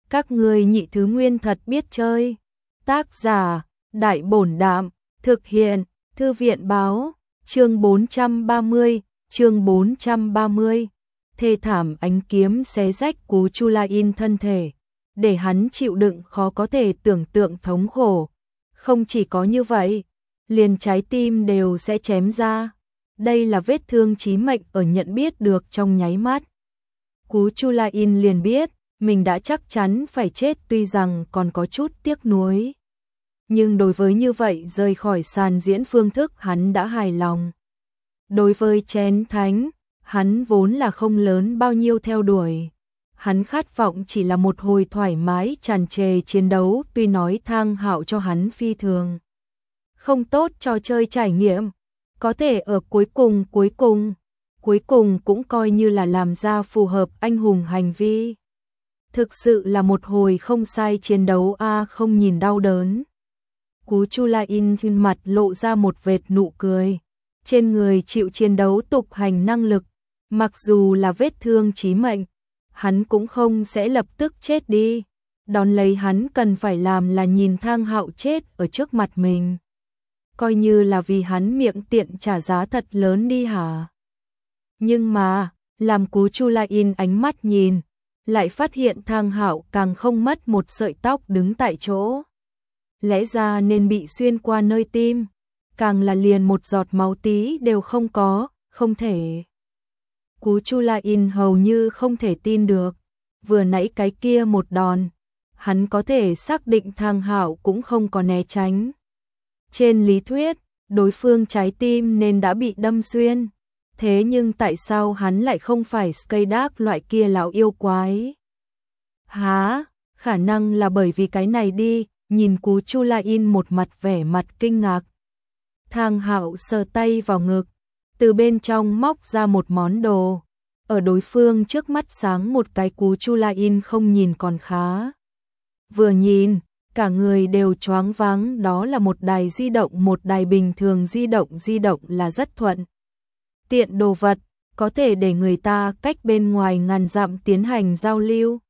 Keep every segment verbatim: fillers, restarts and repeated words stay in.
Các ngươi nhị thứ nguyên thật biết chơi. Tác giả, Đại Bổn Đạm, thực hiện, Thư viện báo, chương bốn trăm ba mươi, chương bốn trăm ba mươi. Thê thảm ánh kiếm xé rách Cú Chulain thân thể, để hắn chịu đựng khó có thể tưởng tượng thống khổ. Không chỉ có như vậy, liền trái tim đều sẽ chém ra. Đây là vết thương chí mệnh ở nhận biết được trong nháy mắt. Cú Chulain liền biết, mình đã chắc chắn phải chết, tuy rằng còn có chút tiếc nuối. Nhưng đối với như vậy rời khỏi sàn diễn phương thức hắn đã hài lòng. Đối với chén thánh, hắn vốn là không lớn bao nhiêu theo đuổi. Hắn khát vọng chỉ là một hồi thoải mái tràn trề chiến đấu, tuy nói Thang Hạo cho hắn phi thường không tốt trò chơi trải nghiệm, có thể ở cuối cùng cuối cùng, cuối cùng cũng coi như là làm ra phù hợp anh hùng hành vi. Thực sự là một hồi không sai chiến đấu a, à, không nhìn đau đớn. Cú Chulain trên mặt lộ ra một vệt nụ cười, trên người chịu chiến đấu tục hành năng lực, mặc dù là vết thương chí mệnh, hắn cũng không sẽ lập tức chết đi. Đón lấy hắn cần phải làm là nhìn Thang Hạo chết ở trước mặt mình. Coi như là vì hắn miệng tiện trả giá thật lớn đi hả? Nhưng mà, làm Cú Chulain ánh mắt nhìn, lại phát hiện Thang Hạo càng không mất một sợi tóc đứng tại chỗ. Lẽ ra nên bị xuyên qua nơi tim, càng là liền một giọt máu tí đều không có, không thể. Cú Chulain hầu như không thể tin được, vừa nãy cái kia một đòn, hắn có thể xác định Thang Hạo cũng không có né tránh. Trên lý thuyết, đối phương trái tim nên đã bị đâm xuyên, thế nhưng tại sao hắn lại không phải Skaydark loại kia lão yêu quái? Hả? Khả năng là bởi vì cái này đi, nhìn Cú Chulain một mặt vẻ mặt kinh ngạc. Thang Hạo sờ tay vào ngực, từ bên trong móc ra một món đồ. Ở đối phương trước mắt sáng một cái, Cú Chulain không nhìn còn khá. Vừa nhìn, cả người đều choáng váng, đó là một đài di động, một đài bình thường di động, di động là rất thuận tiện đồ vật, có thể để người ta cách bên ngoài ngàn dặm tiến hành giao lưu.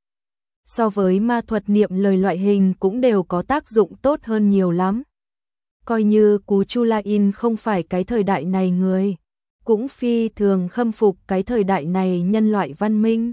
So với ma thuật niệm lời loại hình cũng đều có tác dụng tốt hơn nhiều lắm. Coi như Cú Chulain không phải cái thời đại này người, cũng phi thường khâm phục cái thời đại này nhân loại văn minh.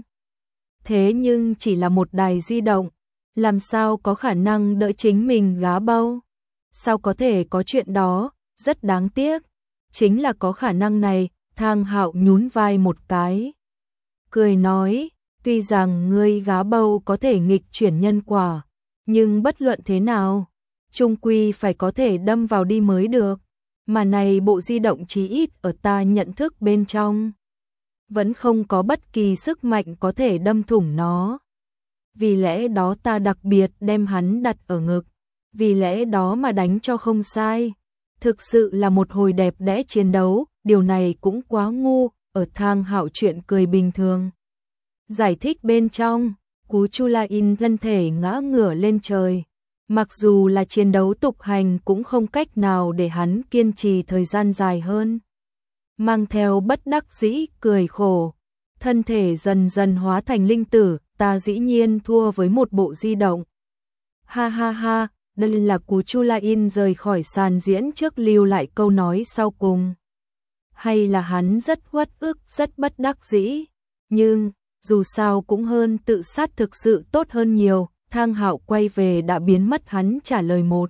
Thế nhưng chỉ là một đài di động, làm sao có khả năng đỡ chính mình gá bâu? Sao có thể có chuyện đó, rất đáng tiếc. Chính là có khả năng này. Thang Hạo nhún vai một cái, cười nói, tuy rằng ngươi gá bâu có thể nghịch chuyển nhân quả, nhưng bất luận thế nào, chung quy phải có thể đâm vào đi mới được. Mà này bộ di động chí ít ở ta nhận thức bên trong, vẫn không có bất kỳ sức mạnh có thể đâm thủng nó. Vì lẽ đó ta đặc biệt đem hắn đặt ở ngực, vì lẽ đó mà đánh cho không sai. Thực sự là một hồi đẹp đẽ chiến đấu, điều này cũng quá ngu. Ở Thang Hạo chuyện cười bình thường giải thích bên trong, Cú Chulain thân thể ngã ngửa lên trời. Mặc dù là chiến đấu tục hành cũng không cách nào để hắn kiên trì thời gian dài hơn. Mang theo bất đắc dĩ cười khổ, thân thể dần dần hóa thành linh tử, ta dĩ nhiên thua với một bộ di động. Ha ha ha, đây là Cú Chulain rời khỏi sàn diễn trước lưu lại câu nói sau cùng. Hay là hắn rất uất ức, rất bất đắc dĩ, nhưng dù sao cũng hơn tự sát thực sự tốt hơn nhiều. Thang Hạo quay về đã biến mất, hắn trả lời một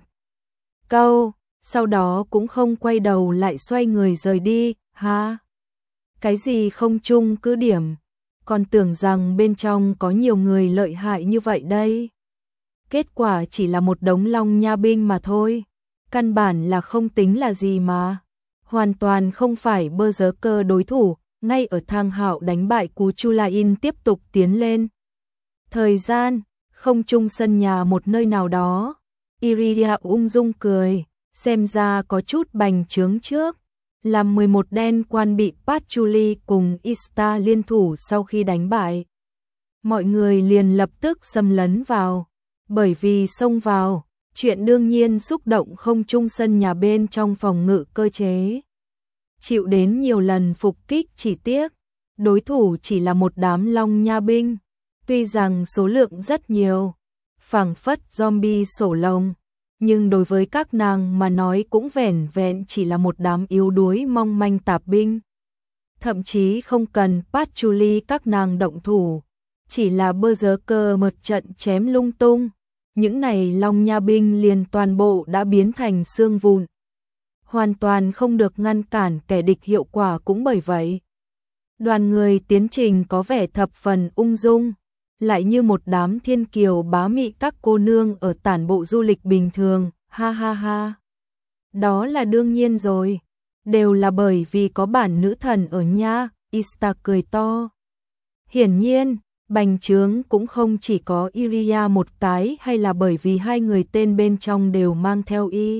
câu, sau đó cũng không quay đầu lại xoay người rời đi. Ha, cái gì không chung cứ điểm, còn tưởng rằng bên trong có nhiều người lợi hại như vậy đây. Kết quả chỉ là một đống long nha binh mà thôi, căn bản là không tính là gì mà. Hoàn toàn không phải Berserker đối thủ. Ngay ở Thang Hạo đánh bại Cú Chulain tiếp tục tiến lên thời gian, không chung sân nhà một nơi nào đó, Iridia ung dung cười, xem ra có chút bành trướng trước. Làm mười một đen quan bị Patchouli cùng Ista liên thủ sau khi đánh bại. Mọi người liền lập tức xâm lấn vào, bởi vì xông vào, chuyện đương nhiên xúc động không chung sân nhà bên trong phòng ngự cơ chế. Chịu đến nhiều lần phục kích, chỉ tiếc, đối thủ chỉ là một đám long nha binh, tuy rằng số lượng rất nhiều, phảng phất zombie sổ lồng, nhưng đối với các nàng mà nói cũng vẻn vẹn chỉ là một đám yếu đuối mong manh tạp binh. Thậm chí không cần Patchouli các nàng động thủ, chỉ là berserker một trận chém lung tung, những này Long Nha binh liền toàn bộ đã biến thành xương vụn. Hoàn toàn không được ngăn cản kẻ địch, hiệu quả cũng bởi vậy. Đoàn người tiến trình có vẻ thập phần ung dung, lại như một đám thiên kiều bá mị các cô nương ở tản bộ du lịch bình thường, ha ha ha. Đó là đương nhiên rồi, đều là bởi vì có bản nữ thần ở nha, Ista cười to. Hiển nhiên, bành trướng cũng không chỉ có Iria một cái, hay là bởi vì hai người tên bên trong đều mang theo y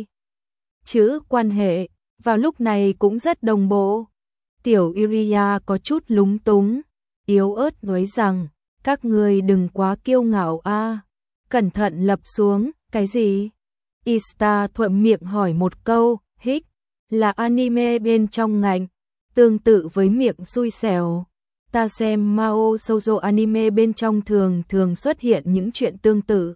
chữ quan hệ, vào lúc này cũng rất đồng bộ. Tiểu Iria có chút lúng túng, yếu ớt nói rằng, các người đừng quá kiêu ngạo a. Cẩn thận lập xuống, cái gì? Ista thuận miệng hỏi một câu, hích, là anime bên trong ngành, tương tự với miệng xui xẻo. Ta xem Mao Shoujo anime bên trong thường thường xuất hiện những chuyện tương tự.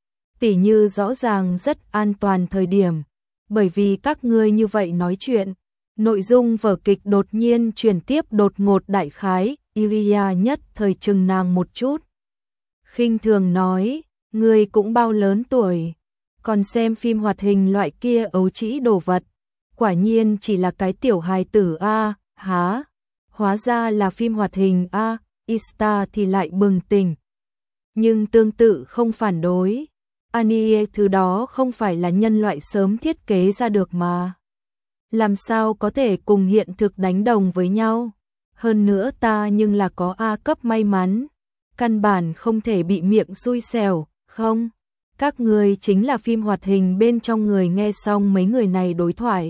Tỉ như rõ ràng rất an toàn thời điểm, bởi vì các ngươi như vậy nói chuyện, nội dung vở kịch đột nhiên chuyển tiếp đột ngột đại khái, Iria nhất thời chừng nàng một chút. Khinh thường nói, ngươi cũng bao lớn tuổi, còn xem phim hoạt hình loại kia ấu trĩ đồ vật, quả nhiên chỉ là cái tiểu hài tử a, há, hóa ra là phim hoạt hình a, Ista thì lại bừng tỉnh. Nhưng tương tự không phản đối, anime thứ đó không phải là nhân loại sớm thiết kế ra được mà. Làm sao có thể cùng hiện thực đánh đồng với nhau? Hơn nữa ta nhưng là có A cấp may mắn, căn bản không thể bị miệng xui xẻo, không? Các người chính là phim hoạt hình bên trong. Người nghe xong mấy người này đối thoại,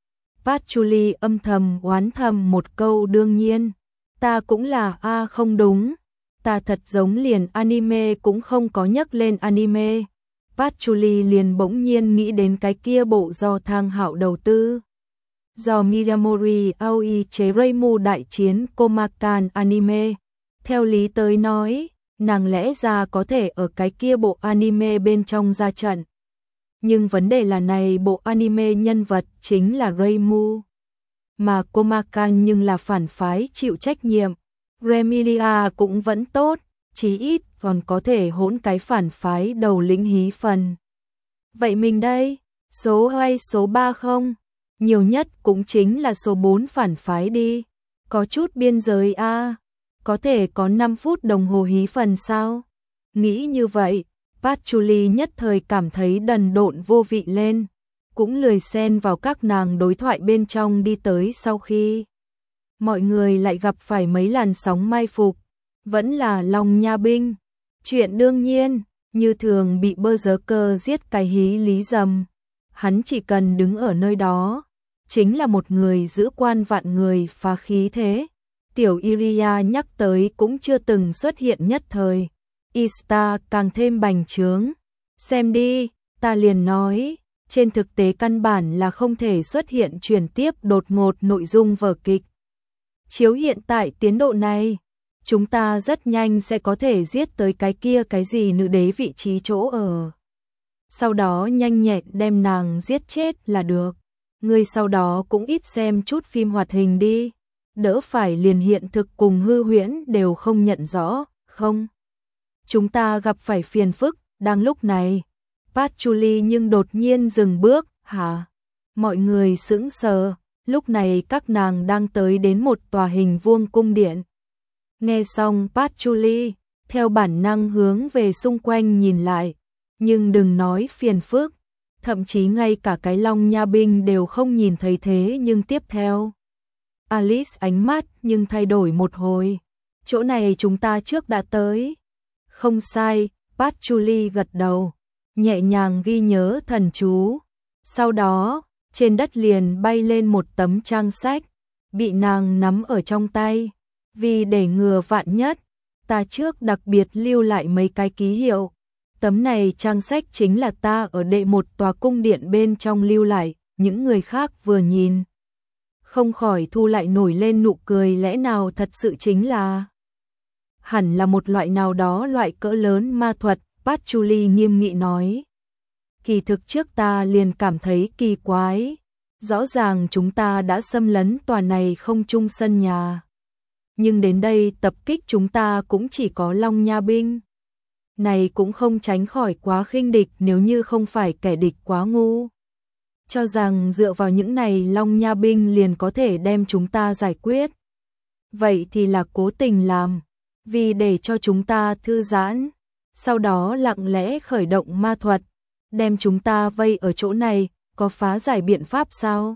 Patchouli âm thầm oán thầm một câu, đương nhiên, ta cũng là A. Không đúng, ta thật giống liền anime cũng không có nhắc lên anime. Patchouli liền bỗng nhiên nghĩ đến cái kia bộ do Thang Hạo đầu tư, do Miyamori Aoi chế Reimu đại chiến Komakan anime. Theo lý tới nói, nàng lẽ ra có thể ở cái kia bộ anime bên trong ra trận. Nhưng vấn đề là này bộ anime nhân vật chính là Reimu, mà Komakan nhưng là phản phái chịu trách nhiệm. Remilia cũng vẫn tốt, chí ít còn có thể hỗn cái phản phái đầu lĩnh hí phần. Vậy mình đây, số hai số ba không? Nhiều nhất cũng chính là số bốn phản phái đi. Có chút biên giới a, à, có thể có năm phút đồng hồ hí phần sao? Nghĩ như vậy, Patchouli nhất thời cảm thấy đần độn vô vị lên, cũng lười xen vào các nàng đối thoại bên trong. Đi tới sau khi mọi người lại gặp phải mấy làn sóng mai phục, vẫn là Long Nha binh. Chuyện đương nhiên, như thường bị berserker giết cái hí lý dầm, hắn chỉ cần đứng ở nơi đó, chính là một người giữ quan vạn người phá khí thế. Tiểu Iria nhắc tới cũng chưa từng xuất hiện nhất thời. Ista càng thêm bành trướng. Xem đi, ta liền nói, trên thực tế căn bản là không thể xuất hiện chuyển tiếp đột ngột nội dung vở kịch. Chiếu hiện tại tiến độ này, chúng ta rất nhanh sẽ có thể giết tới cái kia cái gì nữ đế vị trí chỗ ở. Sau đó nhanh nhẹn đem nàng giết chết là được. Ngươi sau đó cũng ít xem chút phim hoạt hình đi, đỡ phải liền hiện thực cùng hư huyễn đều không nhận rõ, không? Chúng ta gặp phải phiền phức. Đang lúc này, Patchouli nhưng đột nhiên dừng bước, hả? Mọi người sững sờ, lúc này các nàng đang tới đến một tòa hình vuông cung điện. Nghe xong Patchouli, theo bản năng hướng về xung quanh nhìn lại, nhưng đừng nói phiền phức, thậm chí ngay cả cái Long Nha binh đều không nhìn thấy. Thế nhưng tiếp theo, Alice ánh mắt nhưng thay đổi một hồi. Chỗ này chúng ta trước đã tới. Không sai, Patchouli gật đầu, nhẹ nhàng ghi nhớ thần chú. Sau đó, trên đất liền bay lên một tấm trang sách, bị nàng nắm ở trong tay. Vì để ngừa vạn nhất, ta trước đặc biệt lưu lại mấy cái ký hiệu. Tấm này trang sách chính là ta ở đệ một tòa cung điện bên trong lưu lại. Những người khác vừa nhìn, không khỏi thu lại nổi lên nụ cười. Lẽ nào thật sự chính là, hẳn là một loại nào đó loại cỡ lớn ma thuật. Patchouli nghiêm nghị nói. Kỳ thực trước ta liền cảm thấy kỳ quái. Rõ ràng chúng ta đã xâm lấn tòa này không chung sân nhà. Nhưng đến đây tập kích chúng ta cũng chỉ có Long Nha binh. Này cũng không tránh khỏi quá khinh địch nếu như không phải kẻ địch quá ngu. Cho rằng dựa vào những này Long Nha binh liền có thể đem chúng ta giải quyết. Vậy thì là cố tình làm, vì để cho chúng ta thư giãn, sau đó lặng lẽ khởi động ma thuật, đem chúng ta vây ở chỗ này, có phá giải biện pháp sao?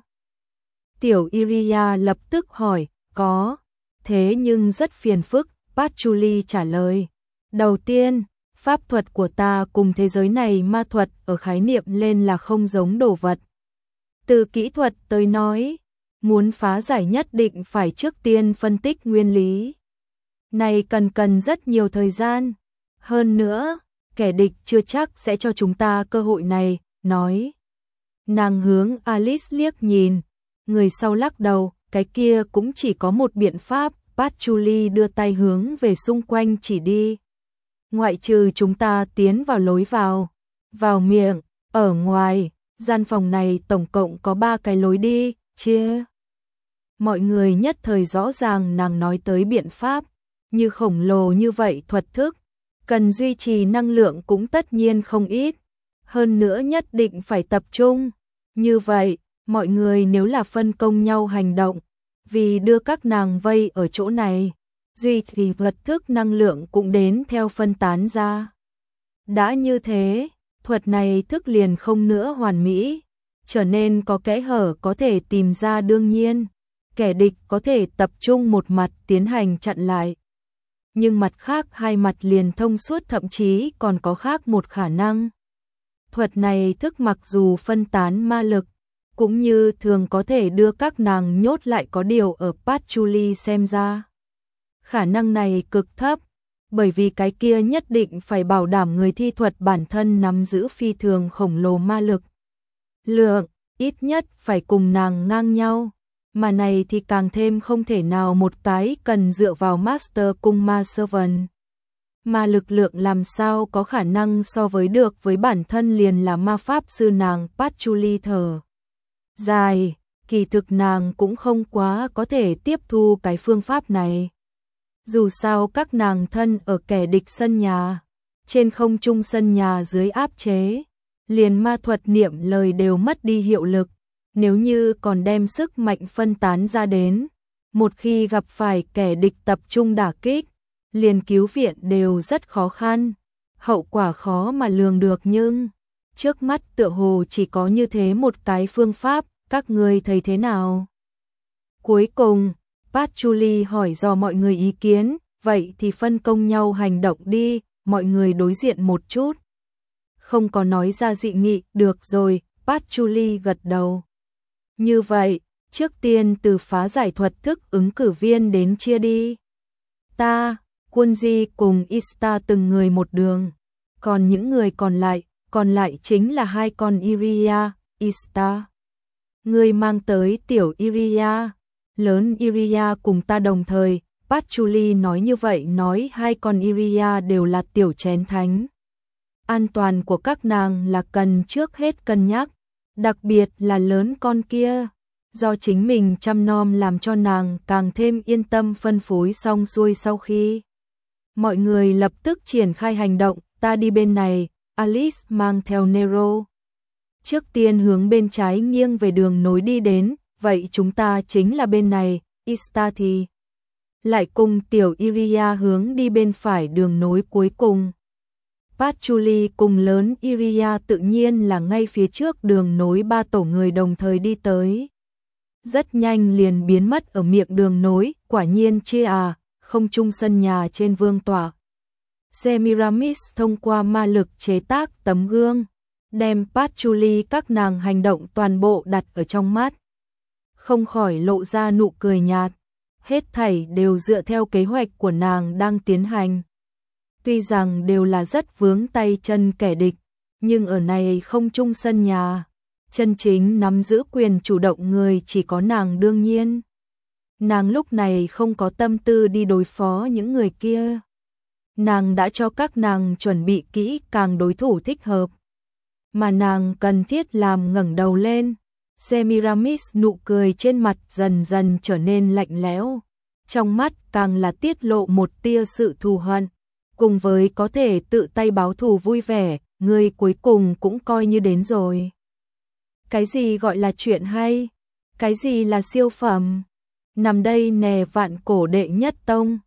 Tiểu Iria lập tức hỏi, có, thế nhưng rất phiền phức, Patchouli trả lời. Đầu tiên, pháp thuật của ta cùng thế giới này ma thuật ở khái niệm lên là không giống đồ vật. Từ kỹ thuật tới nói, muốn phá giải nhất định phải trước tiên phân tích nguyên lý. Này cần cần rất nhiều thời gian. Hơn nữa, kẻ địch chưa chắc sẽ cho chúng ta cơ hội này, nói. Nàng hướng Alice liếc nhìn, người sau lắc đầu, cái kia cũng chỉ có một biện pháp, Patchouli đưa tay hướng về xung quanh chỉ đi. Ngoại trừ chúng ta tiến vào lối vào, vào miệng, ở ngoài, gian phòng này tổng cộng có ba cái lối đi, chia. Mọi người nhất thời rõ ràng nàng nói tới biện pháp, như khổng lồ như vậy thuật thức, cần duy trì năng lượng cũng tất nhiên không ít, hơn nữa nhất định phải tập trung. Như vậy, mọi người nếu là phân công nhau hành động, vì đưa các nàng vây ở chỗ này, duy trì thuật thức năng lượng cũng đến theo phân tán ra. Đã như thế, thuật này thức liền không nữa hoàn mỹ, trở nên có kẽ hở có thể tìm ra đương nhiên, kẻ địch có thể tập trung một mặt tiến hành chặn lại. Nhưng mặt khác hai mặt liền thông suốt thậm chí còn có khác một khả năng. Thuật này thức mặc dù phân tán ma lực, cũng như thường có thể đưa các nàng nhốt lại có điều ở Patchouli xem ra. Khả năng này cực thấp, bởi vì cái kia nhất định phải bảo đảm người thi thuật bản thân nắm giữ phi thường khổng lồ ma lực. Lượng, ít nhất phải cùng nàng ngang nhau, mà này thì càng thêm không thể nào một cái cần dựa vào Master cung ma servant. Mà lực lượng làm sao có khả năng so với được với bản thân liền là ma pháp sư nàng Patchouli thở dài, kỳ thực nàng cũng không quá có thể tiếp thu cái phương pháp này. Dù sao các nàng thân ở kẻ địch sân nhà, trên không trung sân nhà dưới áp chế, liền ma thuật niệm lời đều mất đi hiệu lực, nếu như còn đem sức mạnh phân tán ra đến, một khi gặp phải kẻ địch tập trung đả kích, liền cứu viện đều rất khó khăn, hậu quả khó mà lường được nhưng trước mắt tựa hồ chỉ có như thế một cái phương pháp, các ngươi thấy thế nào? Cuối cùng, Patchouli hỏi dò mọi người ý kiến, vậy thì phân công nhau hành động đi, mọi người đối diện một chút. Không có nói ra dị nghị, được rồi, Patchouli gật đầu. Như vậy, trước tiên từ phá giải thuật thức ứng cử viên đến chia đi. Ta, Kunji cùng Ista từng người một đường, còn những người còn lại, còn lại chính là hai con Iria, Ista. Người mang tới tiểu Iria, lớn Iria cùng ta đồng thời, Patchouli nói như vậy nói hai con Iria đều là tiểu chén thánh. An toàn của các nàng là cần trước hết cân nhắc, đặc biệt là lớn con kia, do chính mình chăm nom làm cho nàng càng thêm yên tâm phân phối xong xuôi sau khi. Mọi người lập tức triển khai hành động, ta đi bên này, Alice mang theo Nero. Trước tiên hướng bên trái nghiêng về đường nối đi đến, vậy chúng ta chính là bên này, Ista thì lại cùng tiểu Iria hướng đi bên phải đường nối cuối cùng. Patchouli cùng lớn Iria tự nhiên là ngay phía trước đường nối ba tổ người đồng thời đi tới. Rất nhanh liền biến mất ở miệng đường nối, quả nhiên chia à, không chung sân nhà trên vương tọa. Semiramis thông qua ma lực chế tác tấm gương, đem Patchouli các nàng hành động toàn bộ đặt ở trong mắt. Không khỏi lộ ra nụ cười nhạt, hết thảy đều dựa theo kế hoạch của nàng đang tiến hành. Tuy rằng đều là rất vướng tay chân kẻ địch, nhưng ở này không chung sân nhà, chân chính nắm giữ quyền chủ động người chỉ có nàng đương nhiên. Nàng lúc này không có tâm tư đi đối phó những người kia. nàng đã cho các nàng chuẩn bị kỹ càng đối thủ thích hợp, mà nàng cần thiết làm ngẩng đầu lên. Semiramis nụ cười trên mặt dần dần trở nên lạnh lẽo, trong mắt càng là tiết lộ một tia sự thù hận, cùng với có thể tự tay báo thù vui vẻ, ngươi cuối cùng cũng coi như đến rồi. Cái gì gọi là chuyện hay? Cái gì là siêu phẩm? Nằm đây nè vạn cổ đệ nhất tông,